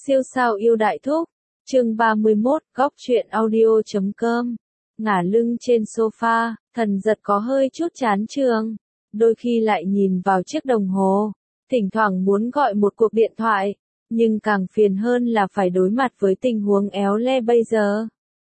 Siêu sao yêu đại thúc. Chương 31, góc truyện audio.com. Ngả lưng trên sofa, Thần Giật có hơi chút chán chường. Đôi khi lại nhìn vào chiếc đồng hồ. Thỉnh thoảng muốn gọi một cuộc điện thoại. Nhưng càng phiền hơn là phải đối mặt với tình huống éo le bây giờ.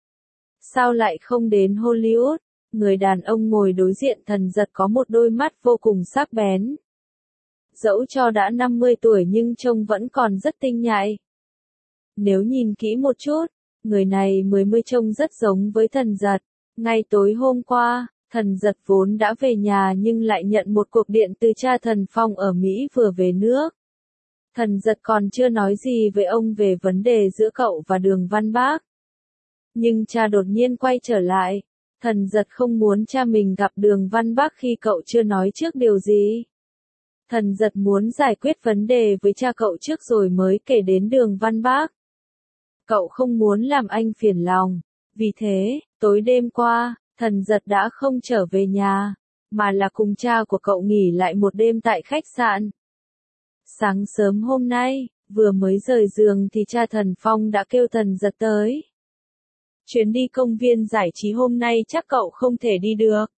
Sao lại không đến Hollywood? Người đàn ông ngồi đối diện Thần Giật có một đôi mắt vô cùng sắc bén. Dẫu cho đã 50 tuổi nhưng trông vẫn còn rất tinh nhạy. Nếu nhìn kỹ một chút, người này mới trông rất giống với Thần Giật. Ngay tối hôm qua, Thần Giật vốn đã về nhà nhưng lại nhận một cuộc điện từ cha Thần Phong ở Mỹ vừa về nước. Thần Giật còn chưa nói gì với ông về vấn đề giữa cậu và Đường Văn Bác. Nhưng cha đột nhiên quay trở lại. Thần Giật không muốn cha mình gặp Đường Văn Bác khi cậu chưa nói trước điều gì. Thần Giật muốn giải quyết vấn đề với cha cậu trước rồi mới kể đến Đường Văn Bác. Cậu không muốn làm anh phiền lòng. Vì thế, tối đêm qua, Thần Giật đã không trở về nhà, mà là cùng cha của cậu nghỉ lại một đêm tại khách sạn. Sáng sớm hôm nay, vừa mới rời giường thì cha Thần Phong đã kêu Thần Giật tới. Chuyến đi công viên giải trí hôm nay chắc cậu không thể đi được.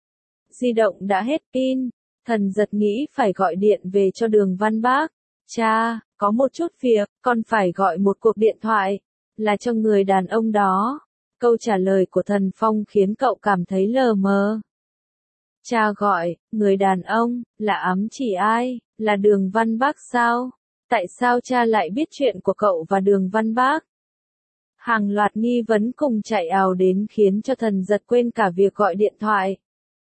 Di động đã hết pin, Thần Giật nghĩ phải gọi điện về cho Đường Văn Bác. Cha, có một chút việc, con phải gọi một cuộc điện thoại, là cho người đàn ông đó. Câu trả lời của Thần Phong khiến cậu cảm thấy lờ mờ. Cha gọi, người đàn ông, là ám chỉ ai, là Đường Văn Bác sao? Tại sao cha lại biết chuyện của cậu và Đường Văn Bác? Hàng loạt nghi vấn cùng chạy ào đến khiến cho Thần Giật quên cả việc gọi điện thoại.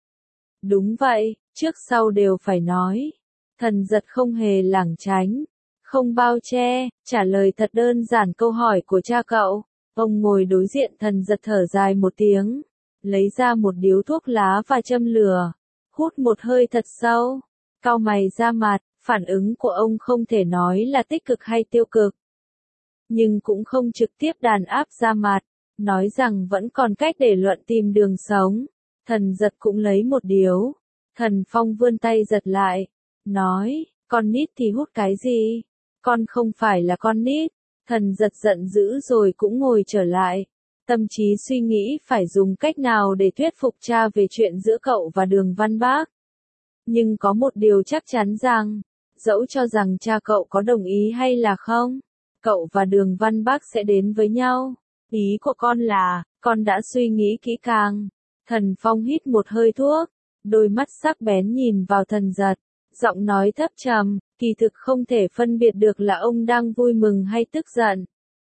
Đúng vậy, trước sau đều phải nói. Thần Giật không hề lảng tránh, không bao che, trả lời thật đơn giản câu hỏi của cha cậu. Ông ngồi đối diện Thần Giật thở dài một tiếng, lấy ra một điếu thuốc lá và châm lửa, hút một hơi thật sâu, cau mày ra mặt. Phản ứng của ông không thể nói là tích cực hay tiêu cực, nhưng cũng không trực tiếp đàn áp ra mặt, nói rằng vẫn còn cách để luận tìm đường sống. Thần Giật cũng lấy một điếu. Thần Phong vươn tay giật lại, nói, con nít thì hút cái gì? Con không phải là con nít. Thần Giật giận dữ rồi cũng ngồi trở lại. Tâm trí suy nghĩ phải dùng cách nào để thuyết phục cha về chuyện giữa cậu và Đường Văn Bác. Nhưng có một điều chắc chắn rằng, dẫu cho rằng cha cậu có đồng ý hay là không, cậu và Đường Văn Bác sẽ đến với nhau. Ý của con là, con đã suy nghĩ kỹ càng. Thần Phong hít một hơi thuốc, đôi mắt sắc bén nhìn vào Thần Giật, giọng nói thấp trầm, kỳ thực không thể phân biệt được là ông đang vui mừng hay tức giận.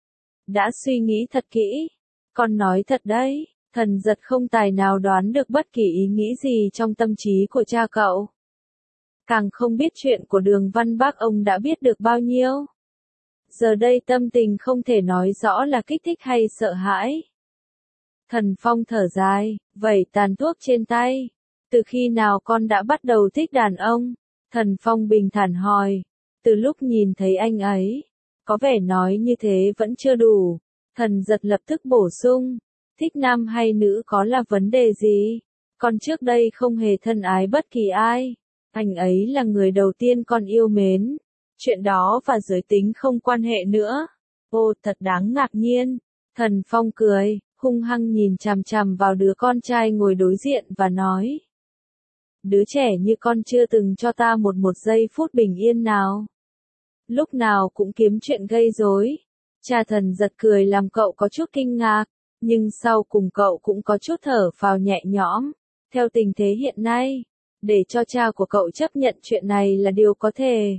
Đã suy nghĩ thật kỹ. Con nói thật đấy. Thần Giật không tài nào đoán được bất kỳ ý nghĩ gì trong tâm trí của cha cậu. Càng không biết chuyện của Đường Văn Bác ông đã biết được bao nhiêu. Giờ đây tâm tình không thể nói rõ là kích thích hay sợ hãi. Thần Phong thở dài, vẩy tàn thuốc trên tay. Từ khi nào con đã bắt đầu thích đàn ông? Thần Phong bình thản hỏi. Từ lúc nhìn thấy anh ấy. Có vẻ nói như thế vẫn chưa đủ. Thần Giật lập tức bổ sung. Thích nam hay nữ có là vấn đề gì? Con trước đây không hề thân ái bất kỳ ai. Anh ấy là người đầu tiên con yêu mến. Chuyện đó và giới tính không quan hệ nữa. Ô, thật đáng ngạc nhiên. Thần Phong cười, hung hăng nhìn chằm chằm vào đứa con trai ngồi đối diện và nói. Đứa trẻ như con chưa từng cho ta một giây phút bình yên nào. Lúc nào cũng kiếm chuyện gây rối. Cha Thần Giật cười làm cậu có chút kinh ngạc, nhưng sau cùng cậu cũng có chút thở phào nhẹ nhõm. Theo tình thế hiện nay, để cho cha của cậu chấp nhận chuyện này là điều có thể.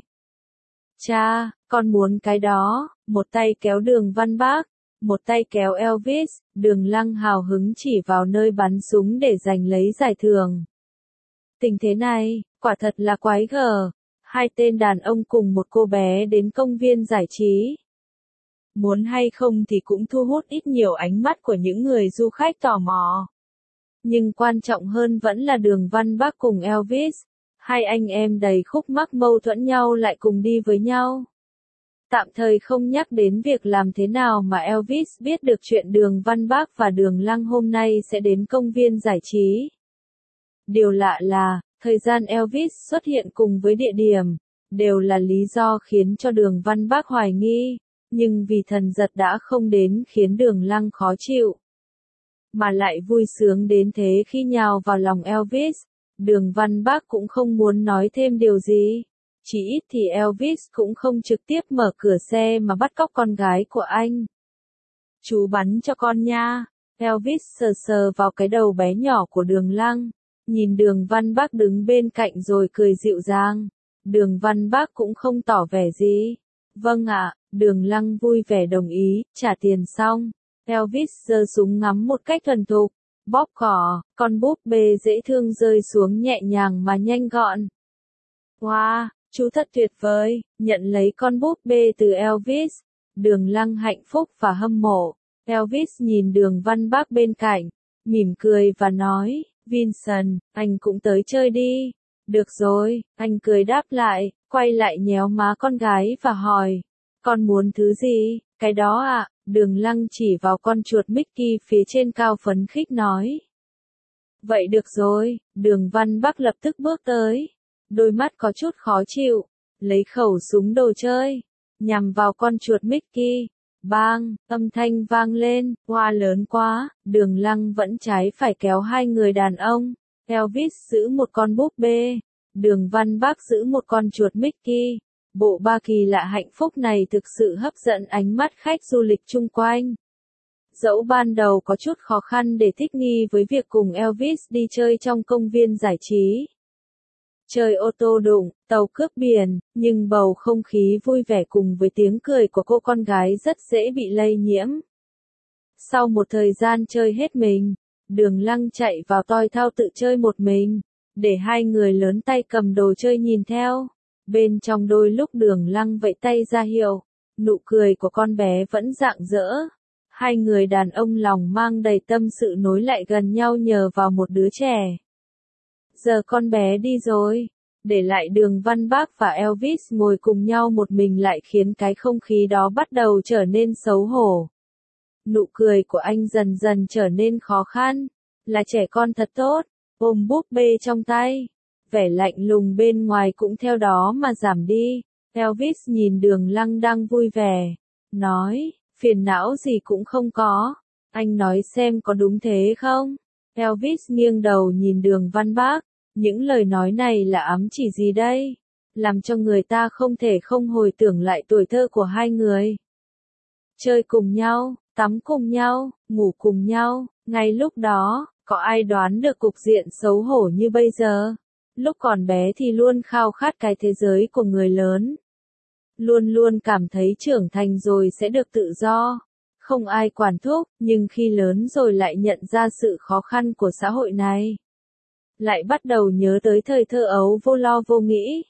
Cha, con muốn cái đó. Một tay kéo Đường Văn Bác, một tay kéo Elvis. Đường Lăng hào hứng chỉ vào nơi bắn súng để giành lấy giải thưởng. Tình thế này, quả thật là quái gở. Hai tên đàn ông cùng một cô bé đến công viên giải trí. Muốn hay không thì cũng thu hút ít nhiều ánh mắt của những người du khách tò mò. Nhưng quan trọng hơn vẫn là Đường Văn Bác cùng Elvis. Hai anh em đầy khúc mắc mâu thuẫn nhau lại cùng đi với nhau. Tạm thời không nhắc đến việc làm thế nào mà Elvis biết được chuyện Đường Văn Bác và Đường Lăng hôm nay sẽ đến công viên giải trí. Điều lạ là, thời gian Elvis xuất hiện cùng với địa điểm, đều là lý do khiến cho Đường Văn Bác hoài nghi. nhưng vì thần giật đã không đến khiến Đường Lăng khó chịu. Mà lại vui sướng đến thế khi nhào vào lòng Elvis, Đường Văn Bác cũng không muốn nói thêm điều gì. Chỉ ít thì Elvis cũng không trực tiếp mở cửa xe mà bắt cóc con gái của anh. Chú bắn cho con nha. Elvis sờ sờ vào cái đầu bé nhỏ của Đường Lăng, nhìn Đường Văn Bác đứng bên cạnh rồi cười dịu dàng. Đường Văn Bác cũng không tỏ vẻ gì. Vâng ạ, Đường Lăng vui vẻ đồng ý, trả tiền xong. Elvis giơ súng ngắm một cách thuần thục, bóp cỏ, con búp bê dễ thương rơi xuống nhẹ nhàng mà nhanh gọn. Wow, chú thật tuyệt vời, nhận lấy con búp bê từ Elvis. Đường Lăng hạnh phúc và hâm mộ. Elvis nhìn Đường Văn Bác bên cạnh, mỉm cười và nói, Vincent, anh cũng tới chơi đi. Được rồi, anh cười đáp lại, quay lại nhéo má con gái và hỏi, con muốn thứ gì? Cái đó ạ, Đường Lăng chỉ vào con chuột Mickey phía trên cao phấn khích nói. Vậy được rồi, Đường Văn Bác lập tức bước tới, đôi mắt có chút khó chịu, lấy khẩu súng đồ chơi, nhằm vào con chuột Mickey. Bang, âm thanh vang lên, hoa lớn quá, Đường Lăng vẫn trái phải kéo hai người đàn ông. Elvis giữ một con búp bê, Đường Văn Bác giữ một con chuột Mickey. Bộ ba kỳ lạ hạnh phúc này thực sự hấp dẫn ánh mắt khách du lịch chung quanh. Dẫu ban đầu có chút khó khăn để thích nghi với việc cùng Elvis đi chơi trong công viên giải trí. Chơi ô tô đụng, tàu cướp biển, nhưng bầu không khí vui vẻ cùng với tiếng cười của cô con gái rất dễ bị lây nhiễm. Sau một thời gian chơi hết mình, Đường Lăng chạy vào toi thao tự chơi một mình, để hai người lớn tay cầm đồ chơi nhìn theo. Bên trong đôi lúc Đường Lăng vẫy tay ra hiệu, nụ cười của con bé vẫn rạng rỡ. Hai người đàn ông lòng mang đầy tâm sự nối lại gần nhau nhờ vào một đứa trẻ. Giờ con bé đi rồi, để lại Đường Văn Bác và Elvis ngồi cùng nhau một mình lại khiến cái không khí đó bắt đầu trở nên xấu hổ. Nụ cười của anh dần dần trở nên khó khăn, là trẻ con thật tốt, ôm búp bê trong tay. Vẻ lạnh lùng bên ngoài cũng theo đó mà giảm đi. Elvis nhìn Đường Lăng đang vui vẻ, nói, phiền não gì cũng không có. Anh nói xem có đúng thế không? Elvis nghiêng đầu nhìn Đường Văn Bác, những lời nói này là ám chỉ gì đây? Làm cho người ta không thể không hồi tưởng lại tuổi thơ của hai người. Chơi cùng nhau, tắm cùng nhau, ngủ cùng nhau, ngay lúc đó, có ai đoán được cục diện xấu hổ như bây giờ? Lúc còn bé thì luôn khao khát cái thế giới của người lớn. Luôn luôn cảm thấy trưởng thành rồi sẽ được tự do. Không ai quản thúc, nhưng khi lớn rồi lại nhận ra sự khó khăn của xã hội này. Lại bắt đầu nhớ tới thời thơ ấu vô lo vô nghĩ.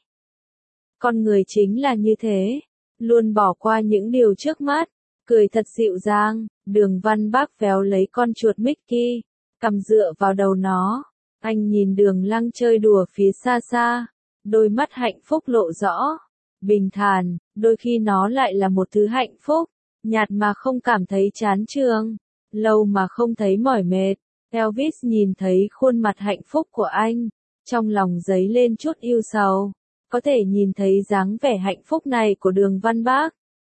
Con người chính là như thế. Luôn bỏ qua những điều trước mắt. Cười thật dịu dàng, Đường Văn Bác véo lấy con chuột Mickey, cầm dựa vào đầu nó. Anh nhìn Đường Lăng chơi đùa phía xa xa, đôi mắt hạnh phúc lộ rõ. Bình thản, đôi khi nó lại là một thứ hạnh phúc, nhạt mà không cảm thấy chán chường, lâu mà không thấy mỏi mệt. Elvis nhìn thấy khuôn mặt hạnh phúc của anh, trong lòng dấy lên chút ưu sầu, có thể nhìn thấy dáng vẻ hạnh phúc này của Đường Văn Bác.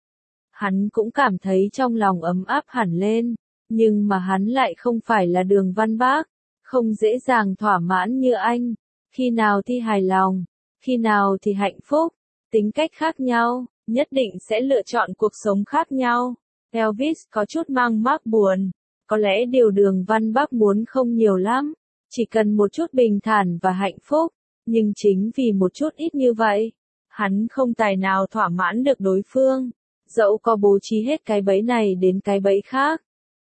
Hắn cũng cảm thấy trong lòng ấm áp hẳn lên, nhưng mà hắn lại không phải là Đường Văn Bác, không dễ dàng thỏa mãn như anh, khi nào thì hài lòng, khi nào thì hạnh phúc, tính cách khác nhau, nhất định sẽ lựa chọn cuộc sống khác nhau. Elvis có chút mang mác buồn, có lẽ điều Đường Văn Bác muốn không nhiều lắm, chỉ cần một chút bình thản và hạnh phúc, nhưng chính vì một chút ít như vậy, hắn không tài nào thỏa mãn được đối phương. Dẫu có bố trí hết cái bẫy này đến cái bẫy khác,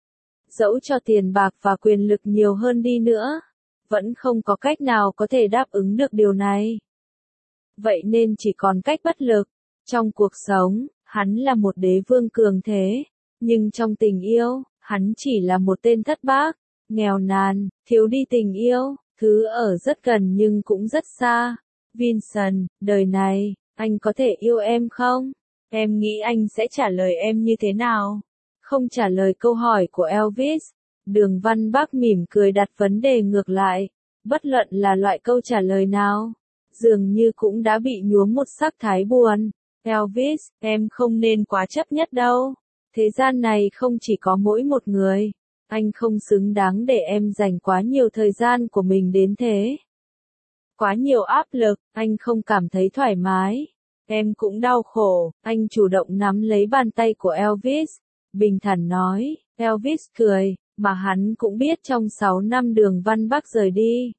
dẫu cho tiền bạc và quyền lực nhiều hơn đi nữa, vẫn không có cách nào có thể đáp ứng được điều này. Vậy nên chỉ còn cách bất lực. Trong cuộc sống, hắn là một đế vương cường thế, nhưng trong tình yêu, hắn chỉ là một tên thất bát, nghèo nàn, thiếu đi tình yêu, thứ ở rất gần nhưng cũng rất xa. Vincent, đời này, anh có thể yêu em không? Em nghĩ anh sẽ trả lời em như thế nào? Không trả lời câu hỏi của Elvis, Đường Văn Bác mỉm cười đặt vấn đề ngược lại. Bất luận là loại câu trả lời nào, dường như cũng đã bị nhuốm một sắc thái buồn. Elvis, em không nên quá chấp nhất đâu. Thế gian này không chỉ có mỗi một người. Anh không xứng đáng để em dành quá nhiều thời gian của mình đến thế. Quá nhiều áp lực, anh không cảm thấy thoải mái. Em cũng đau khổ, anh chủ động nắm lấy bàn tay của Elvis. Bình thản nói, Elvis cười, mà hắn cũng biết trong 6 năm Đường Văn Bắc rời đi.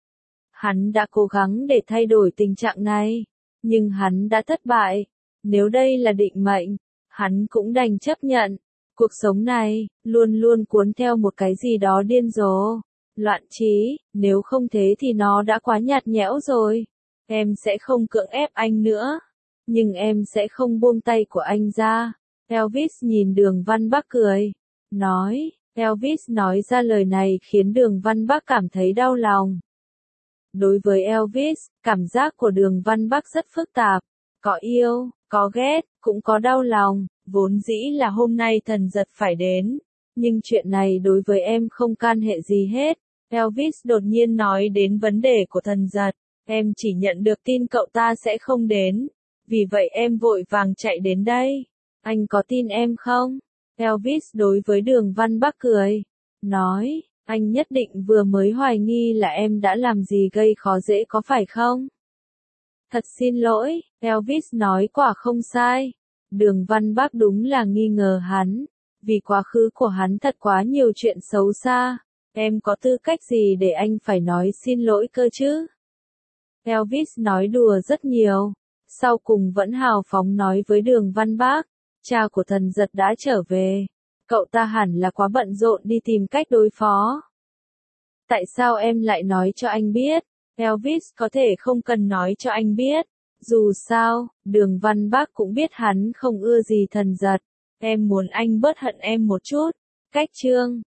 Hắn đã cố gắng để thay đổi tình trạng này, nhưng hắn đã thất bại. Nếu đây là định mệnh, hắn cũng đành chấp nhận. Cuộc sống này, luôn luôn cuốn theo một cái gì đó điên rồ, loạn trí, nếu không thế thì nó đã quá nhạt nhẽo rồi. Em sẽ không cưỡng ép anh nữa, nhưng em sẽ không buông tay của anh ra. Elvis nhìn Đường Văn Bắc cười, nói, Elvis nói ra lời này khiến Đường Văn Bắc cảm thấy đau lòng. Đối với Elvis, cảm giác của Đường Văn Bắc rất phức tạp, có yêu, có ghét, cũng có đau lòng. Vốn dĩ là hôm nay Thần Giật phải đến, nhưng chuyện này đối với em không can hệ gì hết. Elvis đột nhiên nói đến vấn đề của Thần Giật, em chỉ nhận được tin cậu ta sẽ không đến, vì vậy em vội vàng chạy đến đây. Anh có tin em không? Elvis đối với Đường Văn Bắc cười, nói, anh nhất định vừa mới hoài nghi là em đã làm gì gây khó dễ có phải không? Thật xin lỗi, Elvis nói quả không sai. Đường Văn Bắc đúng là nghi ngờ hắn, vì quá khứ của hắn thật quá nhiều chuyện xấu xa. Em có tư cách gì để anh phải nói xin lỗi cơ chứ? Elvis nói đùa rất nhiều, sau cùng vẫn hào phóng nói với Đường Văn Bắc, cha của Thần Giật đã trở về, cậu ta hẳn là quá bận rộn đi tìm cách đối phó. Tại sao em lại nói cho anh biết? Elvis có thể không cần nói cho anh biết. Dù sao, Đường Văn Bắc cũng biết hắn không ưa gì Thần Giật. Em muốn anh bớt hận em một chút. Cách chương